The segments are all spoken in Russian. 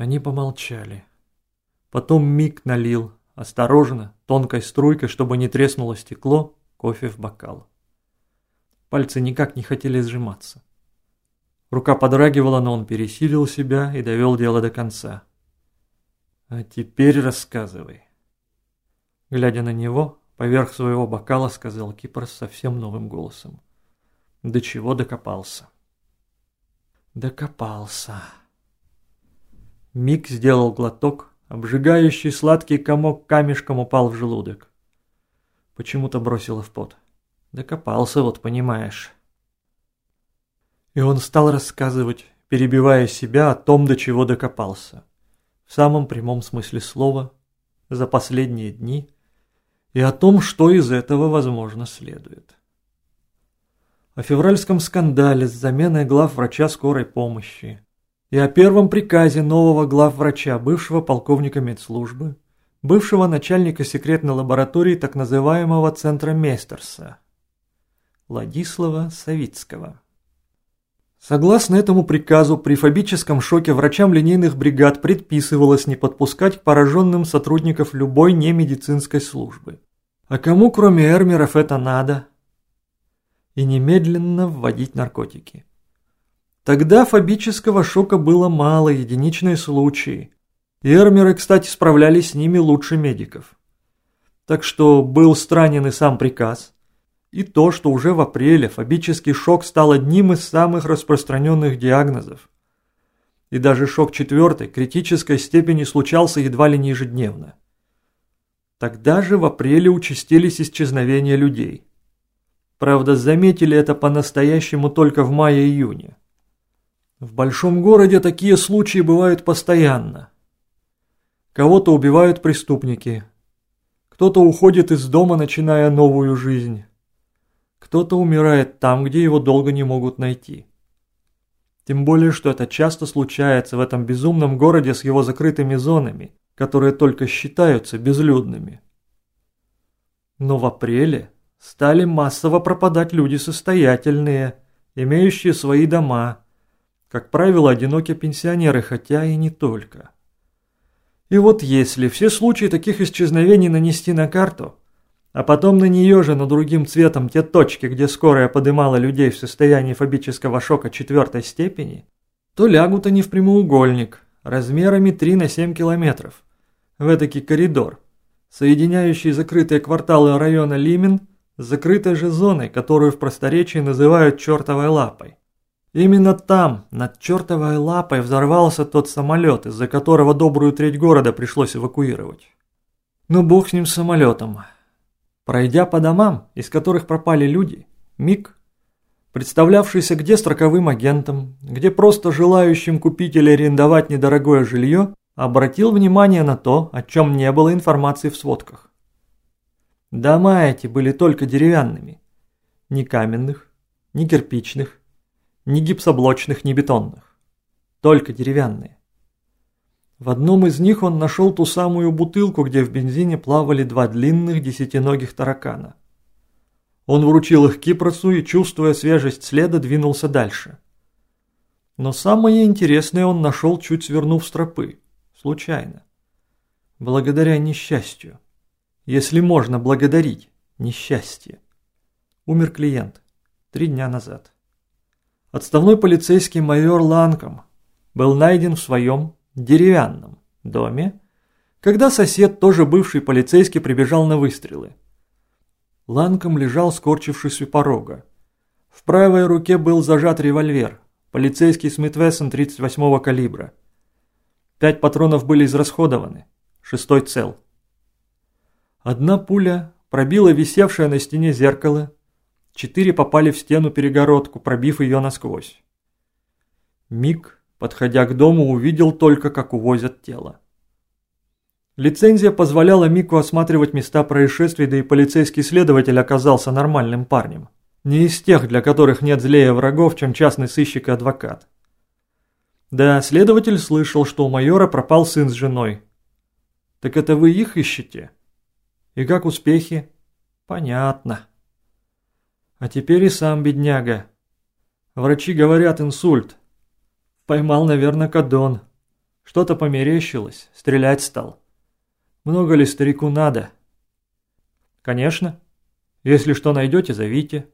Они помолчали. Потом Мик налил, осторожно, тонкой струйкой, чтобы не треснуло стекло, кофе в бокал. Пальцы никак не хотели сжиматься. Рука подрагивала, но он пересилил себя и довел дело до конца. «А теперь рассказывай». Глядя на него, поверх своего бокала сказал Кипрос совсем новым голосом. «До чего докопался?» «Докопался». Мик сделал глоток, обжигающий сладкий комок камешком упал в желудок. Почему-то бросило в пот. «Докопался, вот понимаешь». И он стал рассказывать, перебивая себя о том, до чего докопался. В самом прямом смысле слова, за последние дни, и о том, что из этого, возможно, следует. О февральском скандале с заменой главврача скорой помощи и о первом приказе нового главврача, бывшего полковника медслужбы, бывшего начальника секретной лаборатории так называемого центра Мейстерса, Владислава Савицкого. Согласно этому приказу, при фобическом шоке врачам линейных бригад предписывалось не подпускать к пораженным сотрудников любой немедицинской службы. А кому, кроме Эрмеров, это надо? И немедленно вводить наркотики. Тогда фобического шока было мало, единичные случаи. И Эрмеры, кстати, справлялись с ними лучше медиков. Так что был странен и сам приказ. И то, что уже в апреле фобический шок стал одним из самых распространенных диагнозов. И даже шок 4 критической степени случался едва ли не ежедневно. Тогда же в апреле участились исчезновения людей. Правда, заметили это по-настоящему только в мае-июне. В большом городе такие случаи бывают постоянно. Кого-то убивают преступники. Кто-то уходит из дома, начиная новую жизнь. Кто-то умирает там, где его долго не могут найти. Тем более, что это часто случается в этом безумном городе с его закрытыми зонами, которые только считаются безлюдными. Но в апреле стали массово пропадать люди состоятельные, имеющие свои дома, как правило, одинокие пенсионеры, хотя и не только. И вот если все случаи таких исчезновений нанести на карту, а потом на нее же, но другим цветом, те точки, где скорая подымала людей в состоянии фобического шока 4 степени, то лягут они в прямоугольник, размерами 3 на 7 километров, в этакий коридор, соединяющий закрытые кварталы района Лимен с закрытой же зоной, которую в просторечии называют «чертовой лапой». Именно там, над чертовой лапой, взорвался тот самолет, из-за которого добрую треть города пришлось эвакуировать. Ну бог с ним с самолетом. Пройдя по домам, из которых пропали люди, Мик, представлявшийся где строковым агентом, где просто желающим купить или арендовать недорогое жилье, обратил внимание на то, о чем не было информации в сводках. Дома эти были только деревянными, ни каменных, ни кирпичных, ни гипсоблочных, ни бетонных, только деревянные. В одном из них он нашел ту самую бутылку, где в бензине плавали 2 длинных 10-ногих таракана. Он вручил их Кипросу и, чувствуя свежесть следа, двинулся дальше. Но самое интересное он нашел, чуть свернув с тропы, случайно. Благодаря несчастью. Если можно благодарить несчастье. Умер клиент 3 дня назад. Отставной полицейский майор Ланком был найден в своем деревянном доме, когда сосед, тоже бывший полицейский, прибежал на выстрелы. Ланком лежал, скорчившись у порога. В правой руке был зажат револьвер, полицейский Смит Вессон 38-го калибра. 5 патронов были израсходованы, 6-й цел. Одна пуля пробила висевшее на стене зеркало, 4 попали в стену-перегородку, пробив ее насквозь. Мик, подходя к дому, увидел только, как увозят тело. Лицензия позволяла Мику осматривать места происшествий, да и полицейский следователь оказался нормальным парнем. Не из тех, для которых нет злее врагов, чем частный сыщик и адвокат. Да, следователь слышал, что у майора пропал сын с женой. Так это вы их ищете? И как успехи? Понятно. А теперь и сам бедняга. Врачи говорят инсульт. Поймал, наверное, кадон. Что-то померещилось, стрелять стал. Много ли старику надо? Конечно. Если что найдете, зовите.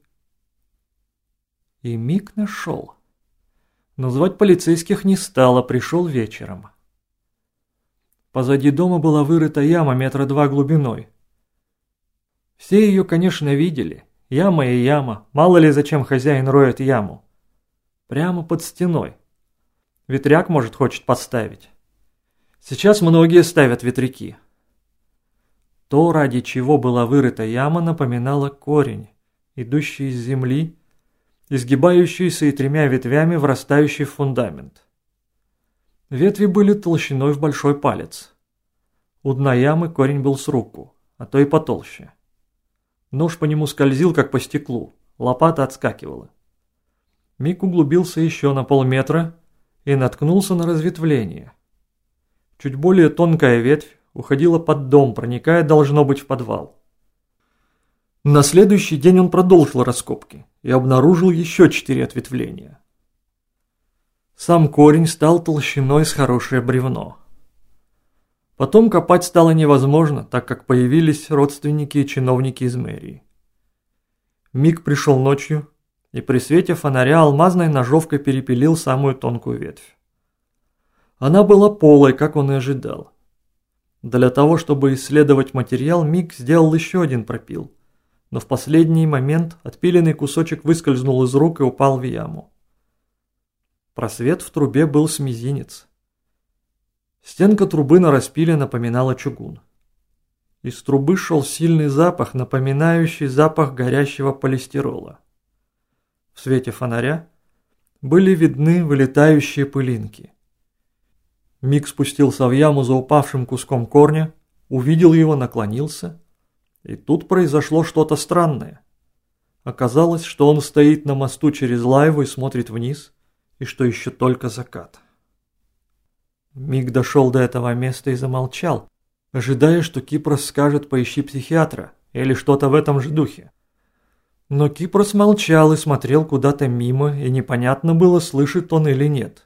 И Мик нашел. Но звать полицейских не стало, пришел вечером. Позади дома была вырыта яма 2 метра глубиной. Все ее, конечно, видели. Яма и яма. Мало ли зачем хозяин роет яму. Прямо под стеной. Ветряк, может, хочет поставить. Сейчас многие ставят ветряки. То, ради чего была вырыта яма, напоминало корень, идущий из земли, изгибающийся и 3 ветвями, врастающий в фундамент. Ветви были толщиной в большой палец. У дна ямы корень был с руку, а то и потолще. Нож по нему скользил, как по стеклу, лопата отскакивала. Мик углубился еще на полметра и наткнулся на разветвление. Чуть более тонкая ветвь уходила под дом, проникая, должно быть, в подвал. На следующий день он продолжил раскопки и обнаружил еще 4 ответвления. Сам корень стал толщиной с хорошее бревно. Потом копать стало невозможно, так как появились родственники и чиновники из мэрии. Мик пришел ночью и при свете фонаря алмазной ножовкой перепилил самую тонкую ветвь. Она была полой, как он и ожидал. Для того, чтобы исследовать материал, Мик сделал еще один пропил, но в последний момент отпиленный кусочек выскользнул из рук и упал в яму. Просвет в трубе был с мизинец. Стенка трубы на распиле напоминала чугун. Из трубы шел сильный запах, напоминающий запах горящего полистирола. В свете фонаря были видны вылетающие пылинки. Мик спустился в яму за упавшим куском корня, увидел его, наклонился, и тут произошло что-то странное. Оказалось, что он стоит на мосту через Лайву и смотрит вниз, и что еще только закат. Мик дошел до этого места и замолчал, ожидая, что Кипрос скажет «поищи психиатра» или что-то в этом же духе. Но Кипрос молчал и смотрел куда-то мимо, и непонятно было, слышит он или нет.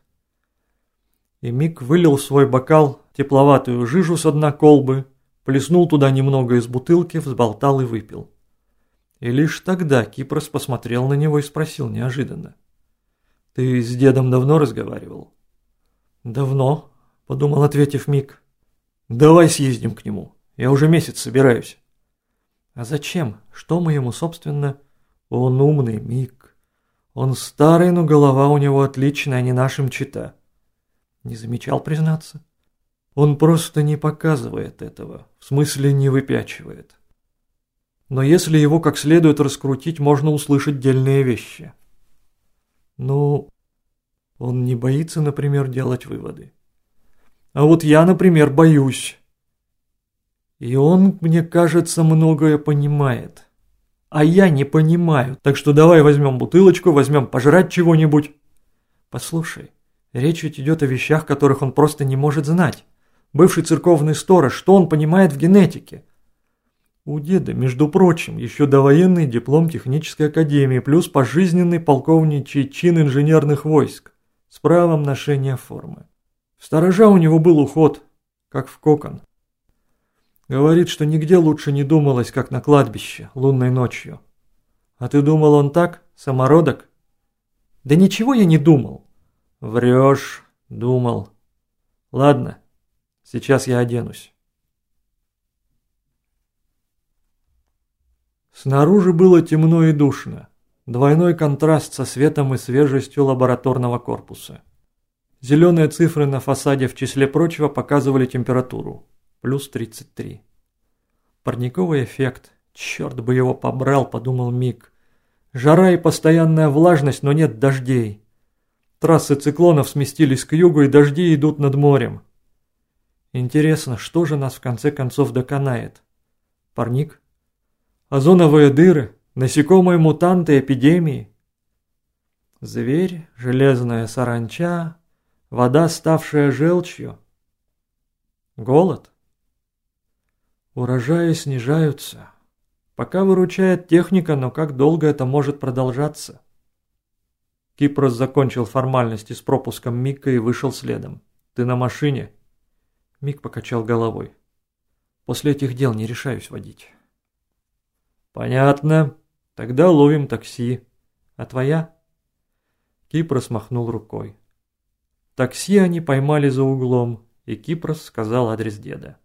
И Мик вылил в свой бокал тепловатую жижу с дна колбы, плеснул туда немного из бутылки, взболтал и выпил. И лишь тогда Кипрос посмотрел на него и спросил неожиданно: «Ты с дедом давно разговаривал?» «Давно», — подумал, ответив Мик. «Давай съездим к нему, я уже месяц собираюсь». «А зачем? Что мы ему, собственно...» «Он умный, Мик. Он старый, но голова у него отличная, не нашим чита». «Не замечал, признаться?» «Он просто не показывает этого, в смысле не выпячивает. Но если его как следует раскрутить, можно услышать дельные вещи». «Ну, он не боится, например, делать выводы. А вот я, например, боюсь. И он, мне кажется, многое понимает. А я не понимаю, так что давай возьмем бутылочку, возьмем пожрать чего-нибудь». «Послушай, речь ведь идет о вещах, которых он просто не может знать. Бывший церковный сторож, что он понимает в генетике?» «У деда, между прочим, еще довоенный диплом технической академии, плюс пожизненный полковничий чин инженерных войск с правом ношения формы. В сторожа у него был уход, как в кокон. Говорит, что нигде лучше не думалось, как на кладбище, лунной ночью. А ты думал, он так, самородок?» «Да ничего я не думал». «Врешь, думал. Ладно, сейчас я оденусь». Снаружи было темно и душно. Двойной контраст со светом и свежестью лабораторного корпуса. Зеленые цифры на фасаде в числе прочего показывали температуру. Плюс 33. Парниковый эффект. Черт бы его побрал, подумал Мик. Жара и постоянная влажность, но нет дождей. Трассы циклонов сместились к югу, и дожди идут над морем. Интересно, что же нас в конце концов доконает? Парник? Озоновые дыры? Насекомые-мутанты, эпидемии? Зверь, железная саранча, вода, ставшая желчью? Голод? Урожаи снижаются. Пока выручает техника, но как долго это может продолжаться? Кипрос закончил формальности с пропуском Мика и вышел следом. Ты на машине?» Мик покачал головой. «После этих дел не решаюсь водить». «Понятно. Тогда ловим такси. А твоя?» Кипрос махнул рукой. Такси они поймали за углом, и Кипрос сказал адрес деда.